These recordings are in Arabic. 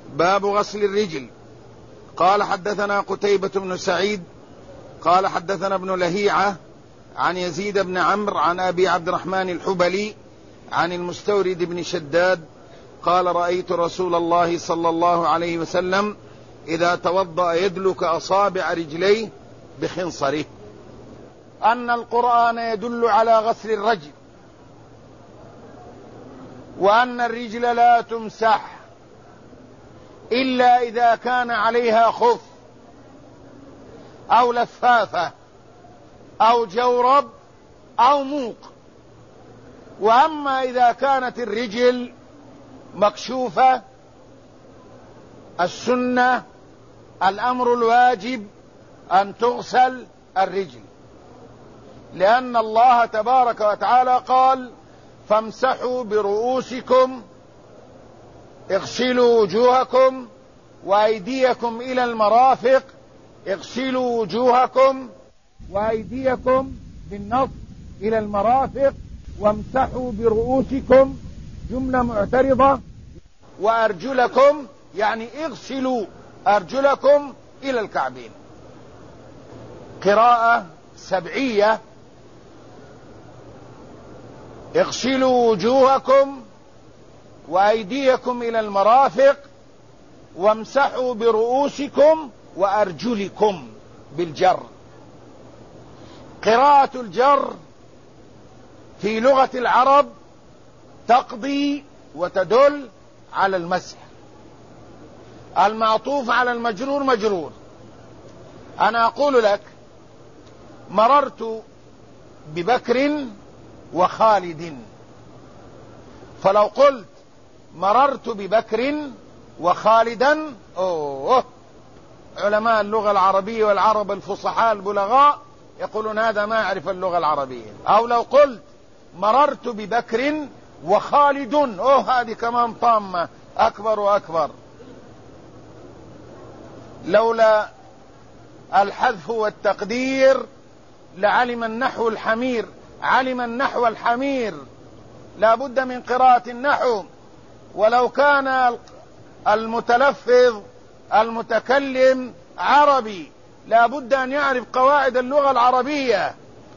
باب غسل الرجل. قال حدثنا قتيبة بن سعيد قال حدثنا ابن لهيعة عن يزيد بن عمرو عن أبي عبد الرحمن الحبلي عن المستورد بن شداد قال رأيت رسول الله صلى الله عليه وسلم إذا توضأ يدلك أصابع رجليه بخنصره، أن القرآن يدل على غسل الرجل، وأن الرجل لا تمسح إلا إذا كان عليها خف أو لفافة أو جورب أو موق. وأما إذا كانت الرجل مكشوفة السنة الأمر الواجب أن تغسل الرجل، لأن الله تبارك وتعالى قال فامسحوا برؤوسكم اغسلوا وجوهكم وأيديكم إلى المرافق، اغسلوا وجوهكم وأيديكم بالنص إلى المرافق، وامسحوا برؤوسكم جملة معترضة، وأرجلكم يعني اغسلوا أرجلكم إلى الكعبين. قراءة سبعية اغسلوا وجوهكم وأيديكم إلى المرافق وامسحوا برؤوسكم وأرجلكم بالجر. قراءة الجر في لغة العرب تقضي وتدل على المسح. المعطوف على المجرور مجرور. أنا أقول لك مررت ببكر وخالد، فلو قلت مررت ببكر وخالدا علماء اللغة العربية والعرب الفصحاء البلغاء يقولون هذا ما يعرف اللغة العربية. أو لو قلت مررت ببكر وخالد هذه كمان طامة أكبر وأكبر. لولا الحذف والتقدير لعلم النحو الحمير، علم النحو الحمير، لا بد من قراءة النحو. ولو كان المتلفظ المتكلم عربي لا بد أن يعرف قواعد اللغة العربية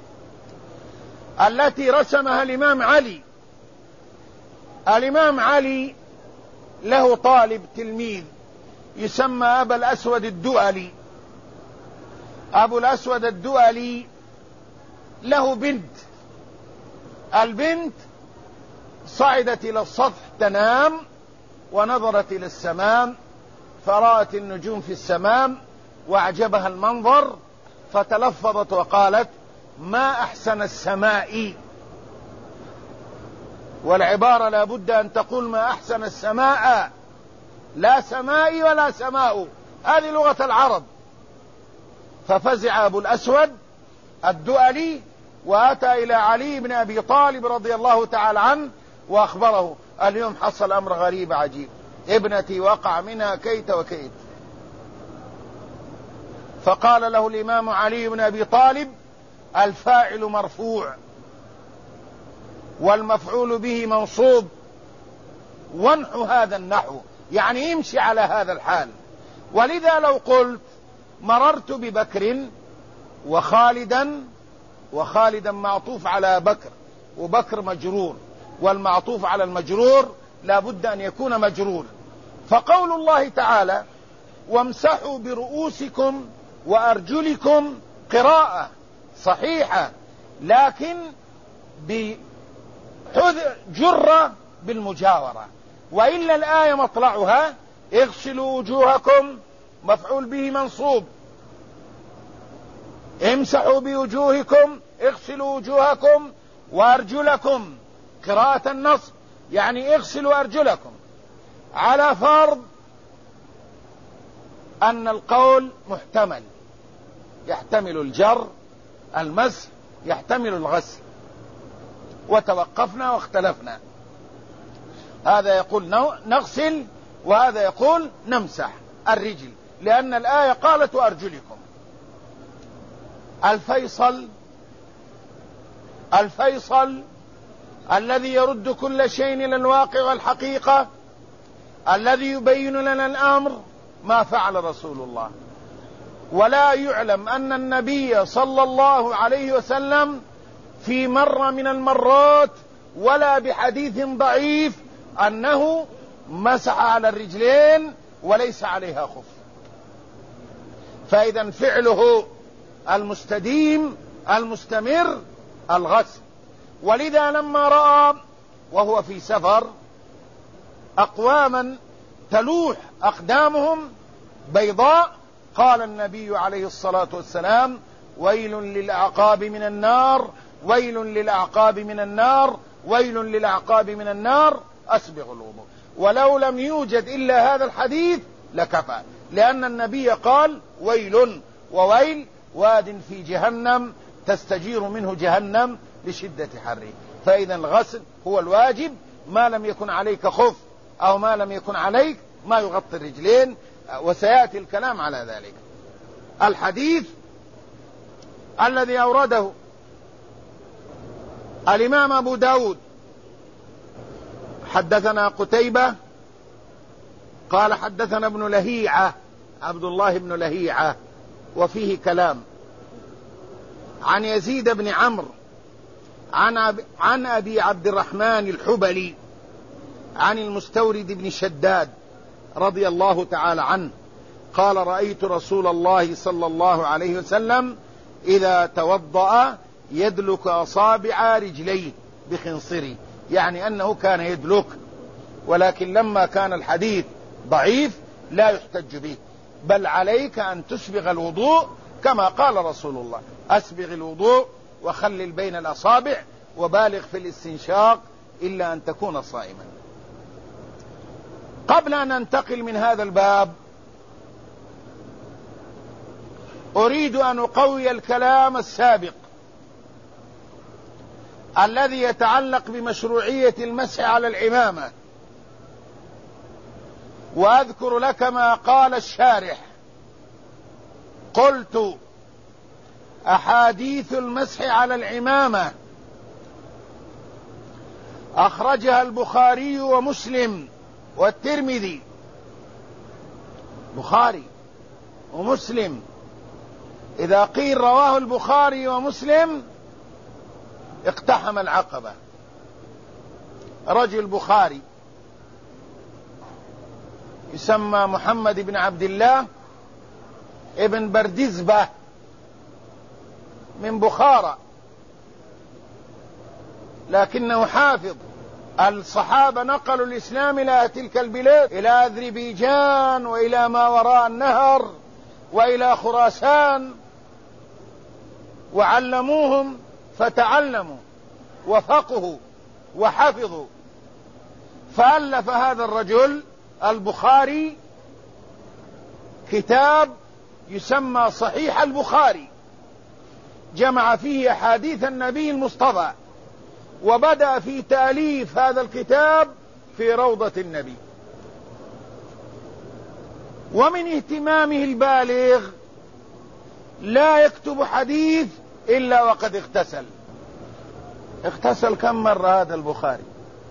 التي رسمها الإمام علي. الإمام علي له طالب تلميذ يسمى أبا الأسود الدؤلي. أبو الأسود الدؤلي له بنت، البنت صعدت إلى السطح تنام ونظرت إلى السماء فرأت النجوم في السماء وأعجبها المنظر، فتلفظت وقالت ما أحسن السماء. والعبارة لا بد أن تقول ما أحسن السماء، لا سماء ولا سماء، هذه لغة العرب. ففزع أبو الأسود الدؤلي وأتى إلى علي بن أبي طالب رضي الله تعالى عنه وأخبره اليوم حصل أمر غريب عجيب، ابنتي وقع منها كيت وكيت. فقال له الإمام علي بن أبي طالب الفاعل مرفوع والمفعول به منصوب، وانحو هذا النحو، يعني يمشي على هذا الحال. ولذا لو قلت مررت ببكر وخالدا، وخالدا معطوف على بكر وبكر مجرور، والمعطوف على المجرور لا بد أن يكون مجرور. فقول الله تعالى وامسحوا برؤوسكم وأرجلكم قراءة صحيحة، لكن جرة بالمجاورة، وإلا الآية مطلعها اغسلوا وجوهكم مفعول به منصوب، امسحوا بوجوهكم اغسلوا وجوهكم وأرجلكم قراءة النص، يعني اغسلوا أرجلكم، على فرض أن القول محتمل، يحتمل الجر المسح يحتمل الغسل، وتوقفنا واختلفنا. هذا يقول نغسل وهذا يقول نمسح الرجل، لأن الآية قالت وأرجلكم. الفيصل الذي يرد كل شيء إلى الواقع والحقيقة الذي يبين لنا الأمر ما فعل رسول الله. ولا يعلم أن النبي صلى الله عليه وسلم في مرة من المرات ولا بحديث ضعيف أنه مسح على الرجلين وليس عليها خف. فإذا فعله المستديم المستمر الغسل. ولذا لما رأى وهو في سفر أقواما تلوح أقدامهم بيضاء قال النبي عليه الصلاة والسلام: ويل للأعقاب من النار، ويل للأعقاب من النار، ويل للأعقاب من النار، أسبغ الوضوء. ولو لم يوجد إلا هذا الحديث لكفى، لأن النبي قال: ويل، وويل واد في جهنم تستجير منه جهنم لشدة حره. فإذا الغسل هو الواجب ما لم يكن عليك خف أو ما لم يكن عليك ما يغطي الرجلين، وسيأتي الكلام على ذلك. الحديث الذي أورده الإمام أبو داود: حدثنا قتيبة قال حدثنا ابن لهيعة، عبد الله بن لهيعة، وفيه كلام، عن يزيد بن عمرو عن أبي عبد الرحمن الحبلي عن المستورد بن شداد رضي الله تعالى عنه قال: رأيت رسول الله صلى الله عليه وسلم إذا توضأ يدلك أصابع رجليه بخنصره، يعني أنه كان يدلك، ولكن لما كان الحديث ضعيف لا يحتج به، بل عليك أن تسبغ الوضوء كما قال رسول الله: أسبغ الوضوء وخلل بين الأصابع وبالغ في الاستنشاق إلا أن تكون صائما. قبل أن ننتقل من هذا الباب أريد أن أقوي الكلام السابق الذي يتعلق بمشروعية المسح على العمامة، وأذكر لك ما قال الشارح. قلت: أحاديث المسح على العمامة أخرجها البخاري ومسلم والترمذي. بخاري ومسلم، إذا قيل رواه البخاري ومسلم اقتحم العقبة. رجل بخاري يسمى محمد بن عبد الله ابن بردزبة من بخارى، لكنه حافظ. الصحابة نقلوا الإسلام إلى تلك البلاد، إلى أذربيجان وإلى ما وراء النهر وإلى خراسان، وعلموهم فتعلموا وفقهوا وحفظوا. فألف هذا الرجل البخاري كتاب يسمى صحيح البخاري، جمع فيه أحاديث النبي المصطفى، وبدأ في تأليف هذا الكتاب في روضة النبي. ومن اهتمامه البالغ لا يكتب حديث إلا وقد اغتسل. اغتسل كم مرة هذا البخاري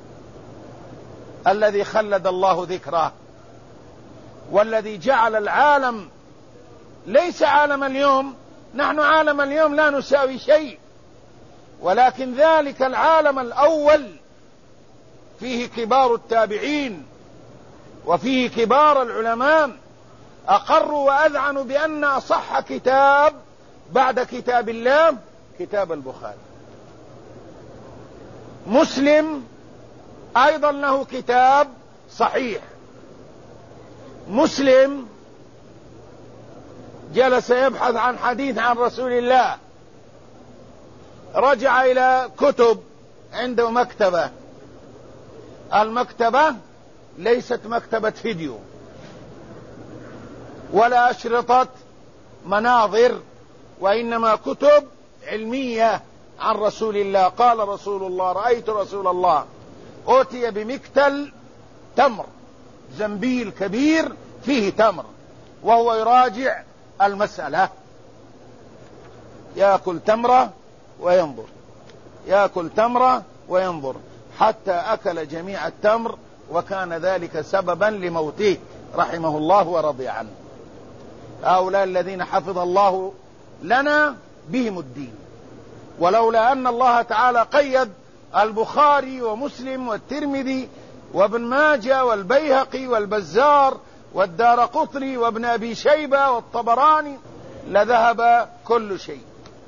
الذي خلد الله ذكره، والذي جعل العالم ليس عالم اليوم، نحن عالم اليوم لا نساوي شيء، ولكن ذلك العالم الأول فيه كبار التابعين وفيه كبار العلماء أقروا وأذعنوا بأن أصح كتاب بعد كتاب الله كتاب البخاري. مسلم أيضا له كتاب صحيح. مسلم جلس يبحث عن حديث عن رسول الله، رجع إلى كتب، عنده مكتبة. المكتبة ليست مكتبة فيديو ولا أشرطة مناظر، وإنما كتب علمية عن رسول الله. قال رسول الله: رأيت رسول الله أوتي بمكتل تمر، زنبيل كبير فيه تمر، وهو يراجع المسألة، يأكل تمرة وينظر، يأكل تمرة وينظر، حتى أكل جميع التمر وكان ذلك سببا لموته رحمه الله ورضي عنه. هؤلاء الذين حفظ الله لنا بهم الدين، ولولا أن الله تعالى قيد البخاري ومسلم والترمذي وابن ماجه والبيهقي والبزار والدارقطني وابن أبي شيبة والطبراني لذهب كل شيء،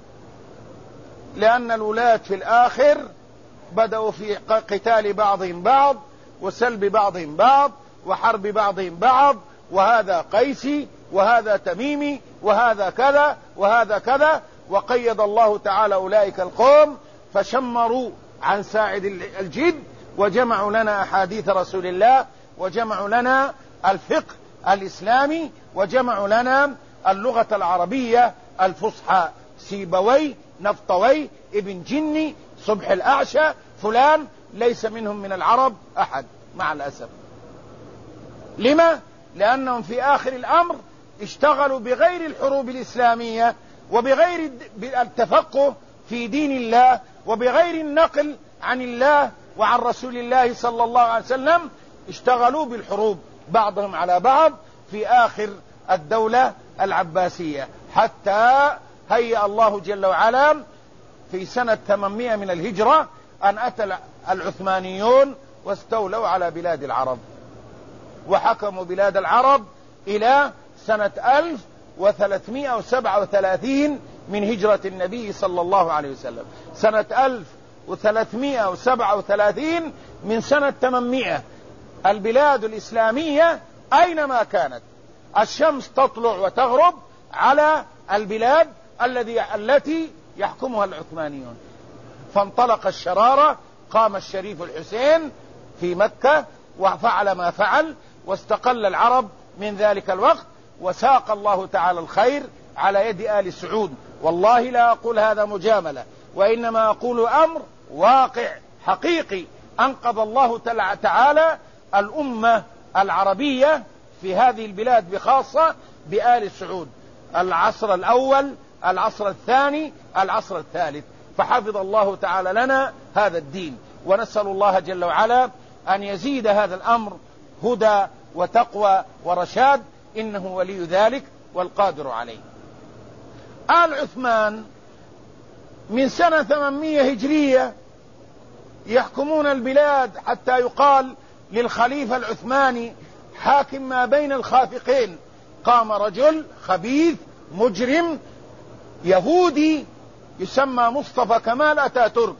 لأن الولاة في الآخر بدأوا في قتال بعضهم بعض وسلب بعضهم بعض وحرب بعضهم بعض، وهذا قيسي وهذا تميمي وهذا كذا وهذا كذا، وقيد الله تعالى أولئك القوم فشمروا عن ساعد الجد، وجمعوا لنا أحاديث رسول الله، وجمعوا لنا الفقه الإسلامي، وجمعوا لنا اللغة العربية الفصحى. سيبوي، نفطوي، ابن جني، صبح الأعشى، فلان، ليس منهم من العرب أحد مع الأسف. لما؟ لأنهم في آخر الأمر اشتغلوا بغير الحروب الإسلامية وبغير التفقه في دين الله وبغير النقل عن الله وعن رسول الله صلى الله عليه وسلم، اشتغلوا بالحروب بعضهم على بعض في آخر الدولة العباسية، حتى هيأ الله جل وعلا في سنة 800 من الهجرة أن أتى العثمانيون واستولوا على بلاد العرب، وحكموا بلاد العرب إلى سنة 1337 من هجرة النبي صلى الله عليه وسلم. سنة 1337 من سنة 800 البلاد الإسلامية أينما كانت الشمس تطلع وتغرب على البلاد التي يحكمها العثمانيون. فانطلق الشرارة، قام الشريف الحسين في مكة وفعل ما فعل، واستقل العرب من ذلك الوقت، وساق الله تعالى الخير على يد آل سعود. والله لا أقول هذا مجاملة، وإنما أقول أمر واقع حقيقي. أنقذ الله تعالى الأمة العربية في هذه البلاد بخاصة بآل سعود، العصر الأول، العصر الثاني، العصر الثالث، فحفظ الله تعالى لنا هذا الدين. ونسأل الله جل وعلا أن يزيد هذا الأمر هدى وتقوى ورشاد، إنه ولي ذلك والقادر عليه. آل عثمان من سنة 800 هجرية يحكمون البلاد، حتى يقال للخليفة العثماني حاكم ما بين الخافقين. قام رجل خبيث مجرم يهودي يسمى مصطفى كمال أتاتورك،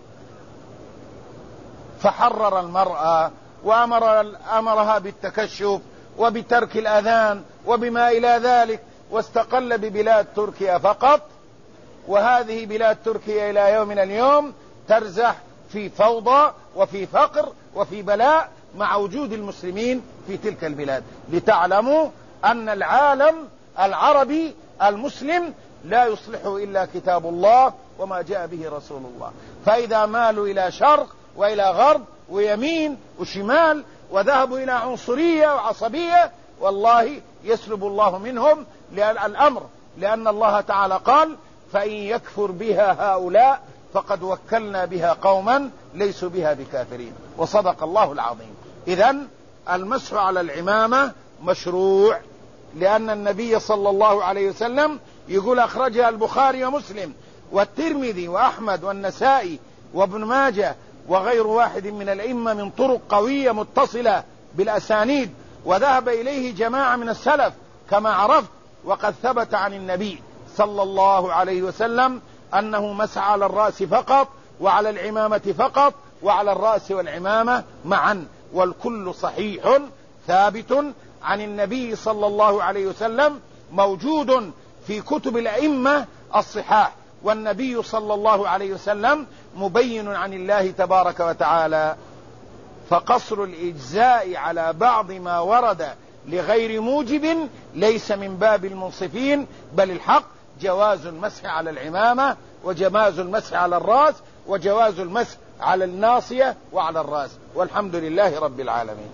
فحرر المرأة وأمرها بالتكشف وبترك الأذان وبما إلى ذلك، واستقل ببلاد تركيا فقط. وهذه بلاد تركيا إلى يومنا اليوم ترزح في فوضى وفي فقر وفي بلاء مع وجود المسلمين في تلك البلاد. لتعلموا أن العالم العربي المسلم لا يصلحه إلا كتاب الله وما جاء به رسول الله. فإذا مالوا إلى شرق وإلى غرب ويمين وشمال وذهبوا إلى عنصرية وعصبية، والله يسلب الله منهم الأمر، لأن الله تعالى قال: فإن يكفر بها هؤلاء فقد وكلنا بها قوما ليسوا بها بكافرين. وصدق الله العظيم. إذن المسح على العمامة مشروع، لأن النبي صلى الله عليه وسلم يقول أخرجها البخاري ومسلم والترمذي وأحمد والنسائي وابن ماجه وغير واحد من الأئمة من طرق قوية متصلة بالأسانيد، وذهب إليه جماعة من السلف كما عرفت. وقد ثبت عن النبي صلى الله عليه وسلم أنه مسح على الرأس فقط وعلى العمامة فقط وعلى الرأس والعمامة معا، والكل صحيح ثابت عن النبي صلى الله عليه وسلم، موجود في كتب الأئمة الصحاح. والنبي صلى الله عليه وسلم مبين عن الله تبارك وتعالى. فقصر الإجزاء على بعض ما ورد لغير موجب ليس من باب المنصفين، بل الحق جواز المسح على العمامة وجواز المسح على الرأس وجواز المسح على الناصية وعلى الرأس، والحمد لله رب العالمين.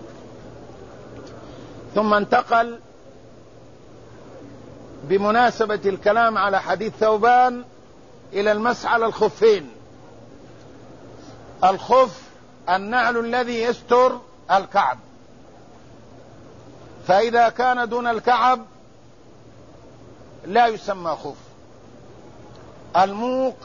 ثم انتقل بمناسبة الكلام على حديث ثوبان إلى المسح على الخفين. الخف النعل الذي يستر الكعب، فإذا كان دون الكعب لا يسمى خف. الموق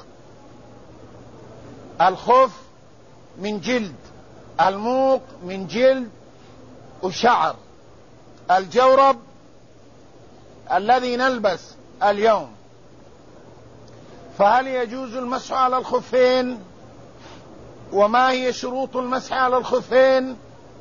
الخف من جلد، الموق من جلد وشعر. الجورب الذي نلبس اليوم، فهل يجوز المسح على الخفين؟ وما هي شروط المسح على الخفين؟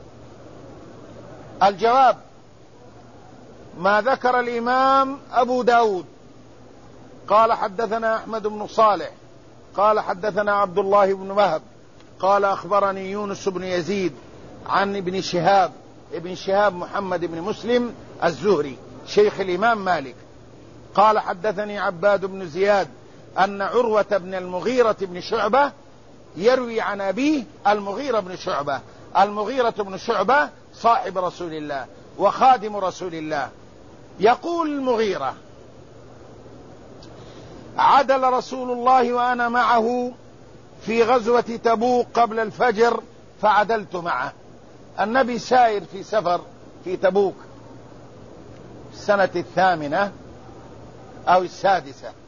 الجواب ما ذكر الإمام أبو داود قال حدثنا أحمد بن صالح قال حدثنا عبد الله بن وهب قال أخبرني يونس بن يزيد عن ابن شهاب محمد بن مسلم الزهري شيخ الإمام مالك قال حدثني عباد بن زياد أن عروة بن المغيرة بن شعبة يروي عن أبيه المغيرة بن شعبة صاحب رسول الله وخادم رسول الله. يقول المغيرة: عدل رسول الله وأنا معه في غزوة تبوك قبل الفجر فعدلت معه. النبي سائر في سفر في تبوك السنة 8 أو 6،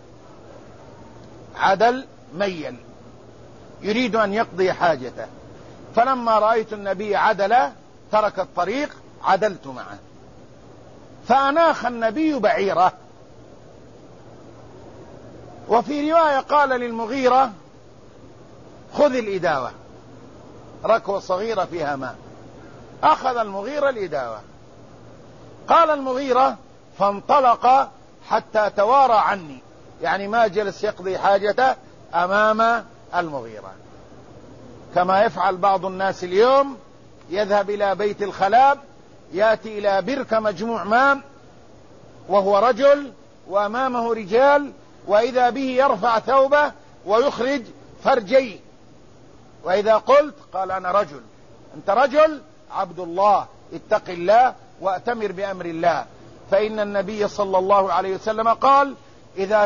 عدل ميل يريد أن يقضي حاجته، فلما رأيت النبي عدل ترك الطريق عدلت معه، فأناخ النبي بعيره. وفي رواية قال للمغيرة: خذ الإداوة، ركوة صغيرة فيها ماء. أخذ المغيرة الإداوة. قال المغيرة: فانطلق حتى توارى عني، يعني ما جلس يقضي حاجته أمام المغيرة، كما يفعل بعض الناس اليوم، يذهب إلى بيت الخلاب، يأتي إلى بركة مجموع ماء وهو رجل وأمامه رجال، وإذا به يرفع ثوبه ويخرج فرجيه، وإذا قلت قال: أنا رجل. أنت رجل عبد الله، اتق الله وأتمر بأمر الله. فإن النبي صلى الله عليه وسلم قال: إذا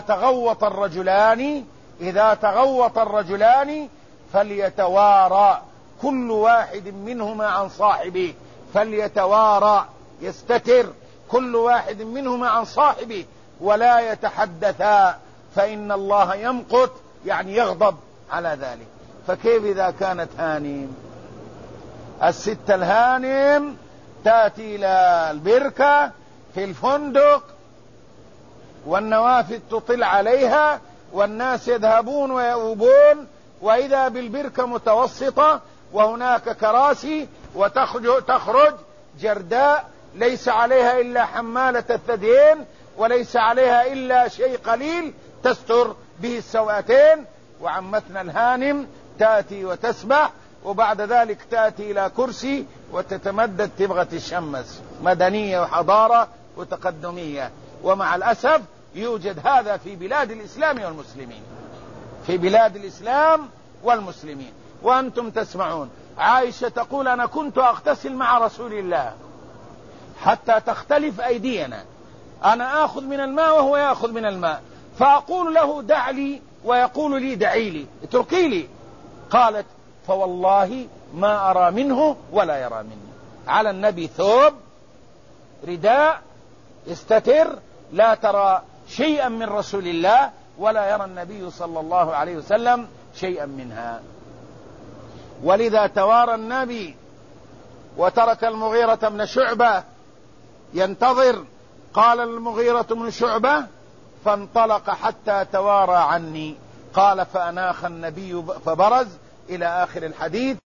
تغوط الرجلان فليتوارى كل واحد منهما عن صاحبه، فليتوارى يستتر كل واحد منهما عن صاحبه ولا يتحدثا، فإن الله يمقت، يعني يغضب على ذلك. فكيف إذا كانت هانم؟ الست الهانم تأتي إلى البركة في الفندق والنوافذ تطل عليها والناس يذهبون ويؤوبون، وإذا بالبركة متوسطة وهناك كراسي، وتخرج جرداء ليس عليها إلا حمالة الثديين وليس عليها إلا شيء قليل تستر به السوأتين. وعمتنا الهانم تأتي وتسبح، وبعد ذلك تأتي إلى كرسي وتتمدد تبغى تشمس، مدنية وحضارة وتقدمية. ومع الأسف يوجد هذا في بلاد الإسلام والمسلمين، في بلاد الإسلام والمسلمين. وأنتم تسمعون عائشة تقول: أنا كنت أغتسل مع رسول الله حتى تختلف أيدينا، أنا آخذ من الماء وهو يأخذ من الماء، فأقول له: دع لي، ويقول لي: دعي لي، اتركي لي. قالت: فوالله ما أرى منه ولا يرى مني. على النبي ثوب رداء يستتر، لا ترى شيئا من رسول الله ولا يرى النبي صلى الله عليه وسلم شيئا منها. ولذا توارى النبي وترك المغيرة بن شعبة ينتظر. قال المغيرة بن شعبة: فانطلق حتى توارى عني. قال: فأناخ النبي فبرز إلى آخر الحديث.